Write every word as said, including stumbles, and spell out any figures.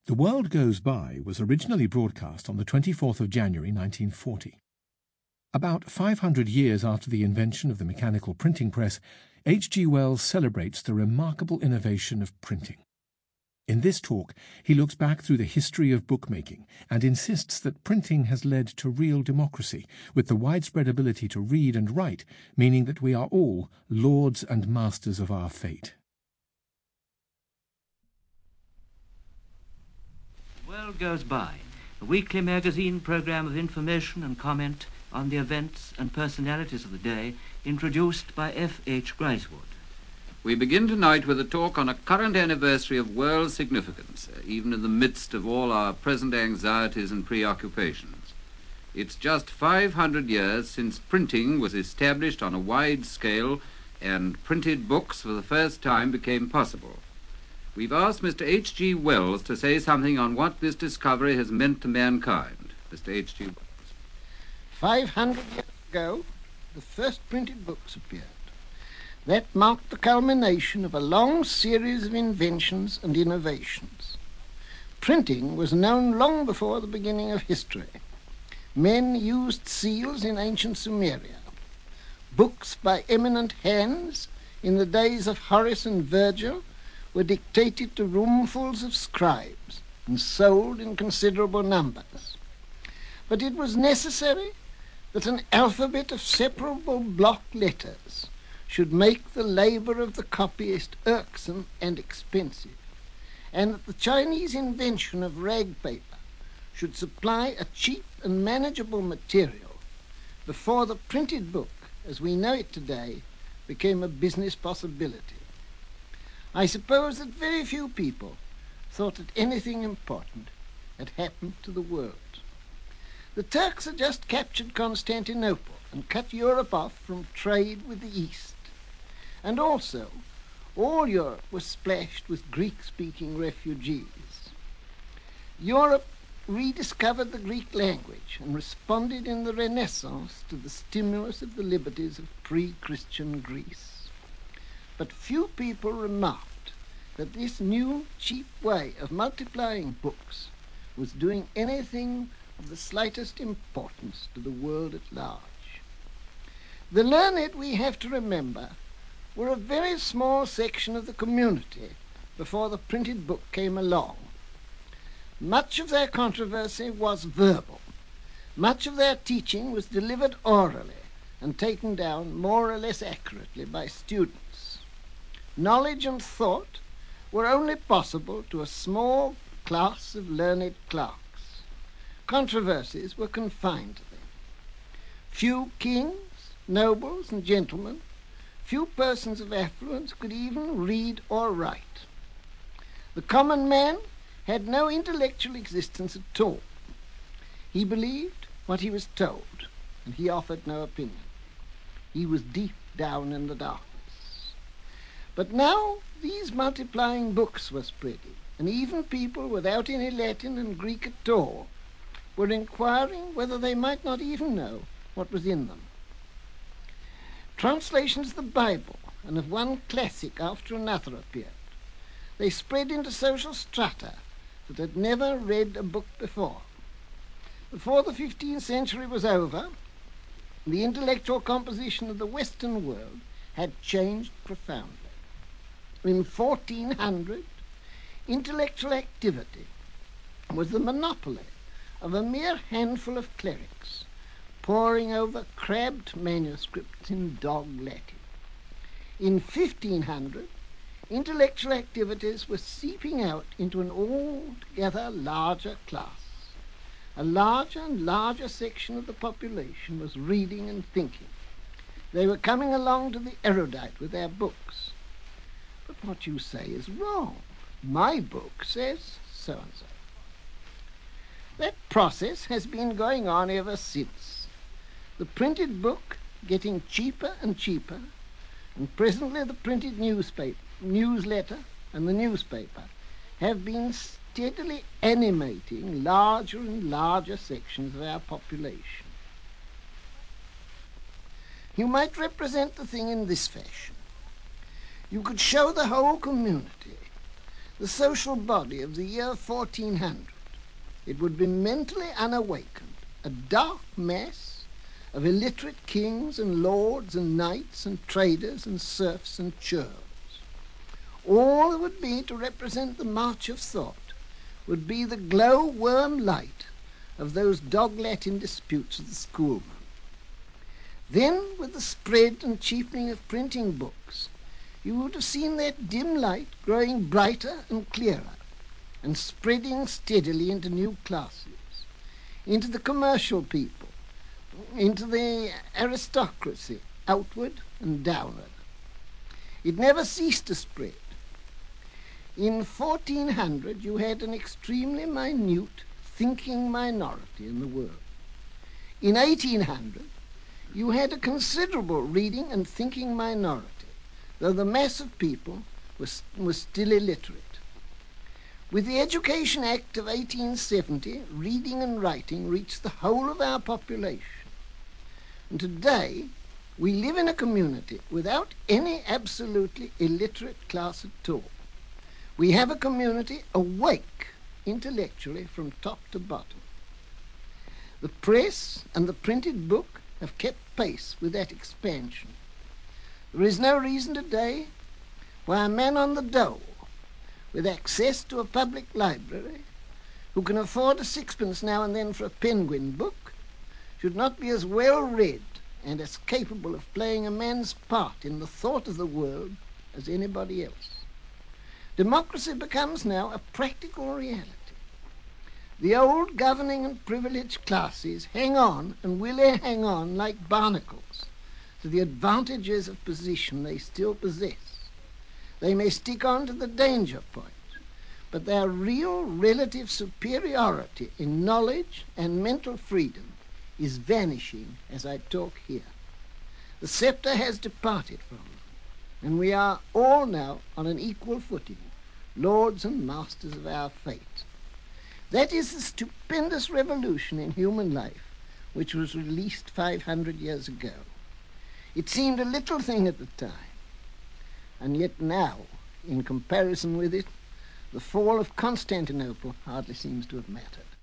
The World Goes By was originally broadcast on the twenty-fourth of January nineteen forty. About five hundred years after the invention of the mechanical printing press, H G Wells celebrates the remarkable innovation of printing. In this talk, he looks back through the history of bookmaking and insists that printing has led to real democracy, with the widespread ability to read and write, meaning that we are all lords and masters of our fate. The World Goes By, a weekly magazine program of information and comment on the events and personalities of the day, introduced by F H Gricewood. We begin tonight with a talk on a current anniversary of world significance, uh, even in the midst of all our present anxieties and preoccupations. It's just five hundred years since printing was established on a wide scale and printed books for the first time became possible. We've asked Mister H G Wells to say something on what this discovery has meant to mankind. Mister H G Wells. Five hundred years ago, the first printed books appeared. That marked the culmination of a long series of inventions and innovations. Printing was known long before the beginning of history. Men used seals in ancient Sumeria. Books by eminent hands in the days of Horace and Virgil were dictated to roomfuls of scribes and sold in considerable numbers. But it was necessary that an alphabet of separable block letters should make the labor of the copyist irksome and expensive, and that the Chinese invention of rag paper should supply a cheap and manageable material before the printed book, as we know it today, became a business possibility. I suppose that very few people thought that anything important had happened to the world. The Turks had just captured Constantinople and cut Europe off from trade with the East. And also, all Europe was splashed with Greek-speaking refugees. Europe rediscovered the Greek language and responded in the Renaissance to the stimulus of the liberties of pre-Christian Greece. But few people remarked that this new, cheap way of multiplying books was doing anything of the slightest importance to the world at large. The learned, we have to remember, were a very small section of the community before the printed book came along. Much of their controversy was verbal. Much of their teaching was delivered orally and taken down more or less accurately by students. Knowledge and thought were only possible to a small class of learned clerks. Controversies were confined to them. Few kings, nobles, and gentlemen, few persons of affluence could even read or write. The common man had no intellectual existence at all. He believed what he was told, and he offered no opinion. He was deep down in the darkness. But now these multiplying books were spreading, and even people without any Latin and Greek at all were inquiring whether they might not even know what was in them. Translations of the Bible and of one classic after another appeared. They spread into social strata that had never read a book before. Before the fifteenth century was over, the intellectual composition of the Western world had changed profoundly. In fourteen hundred, intellectual activity was the monopoly of a mere handful of clerics poring over crabbed manuscripts in dog Latin. In fifteen hundred, intellectual activities were seeping out into an altogether larger class. A larger and larger section of the population was reading and thinking. They were coming along to the erudite with their books. But what you say is wrong. My book says so-and-so. That process has been going on ever since. The printed book getting cheaper and cheaper, and presently the printed newspaper, newsletter and the newspaper have been steadily animating larger and larger sections of our population. You might represent the thing in this fashion. You could show the whole community the social body of the year fourteen hundred, it would be mentally unawakened, a dark mass of illiterate kings and lords and knights and traders and serfs and churls. All there would be to represent the march of thought would be the glow-worm light of those dog-Latin disputes of the schoolmen. Then, with the spread and cheapening of printing books, you would have seen that dim light growing brighter and clearer and spreading steadily into new classes, into the commercial people, into the aristocracy, outward and downward. It never ceased to spread. In fourteen hundred you had an extremely minute thinking minority in the world. In eighteen hundred you had a considerable reading and thinking minority, though the mass of people was, was still illiterate. With the Education Act of eighteen seventy, reading and writing reached the whole of our population. And today we live in a community without any absolutely illiterate class at all. We have a community awake intellectually from top to bottom. The press and the printed book have kept pace with that expansion. There is no reason today why a man on the dole, with access to a public library, who can afford a sixpence now and then for a Penguin book, should not be as well read and as capable of playing a man's part in the thought of the world as anybody else. Democracy becomes now a practical reality. The old governing and privileged classes hang on and will hang on like barnacles to the advantages of position they still possess. They may stick on to the danger point, but their real relative superiority in knowledge and mental freedom is vanishing as I talk here. The scepter has departed from them, and we are all now on an equal footing, lords and masters of our fate. That is the stupendous revolution in human life which was released five hundred years ago. It seemed a little thing at the time, and yet now, in comparison with it, the fall of Constantinople hardly seems to have mattered.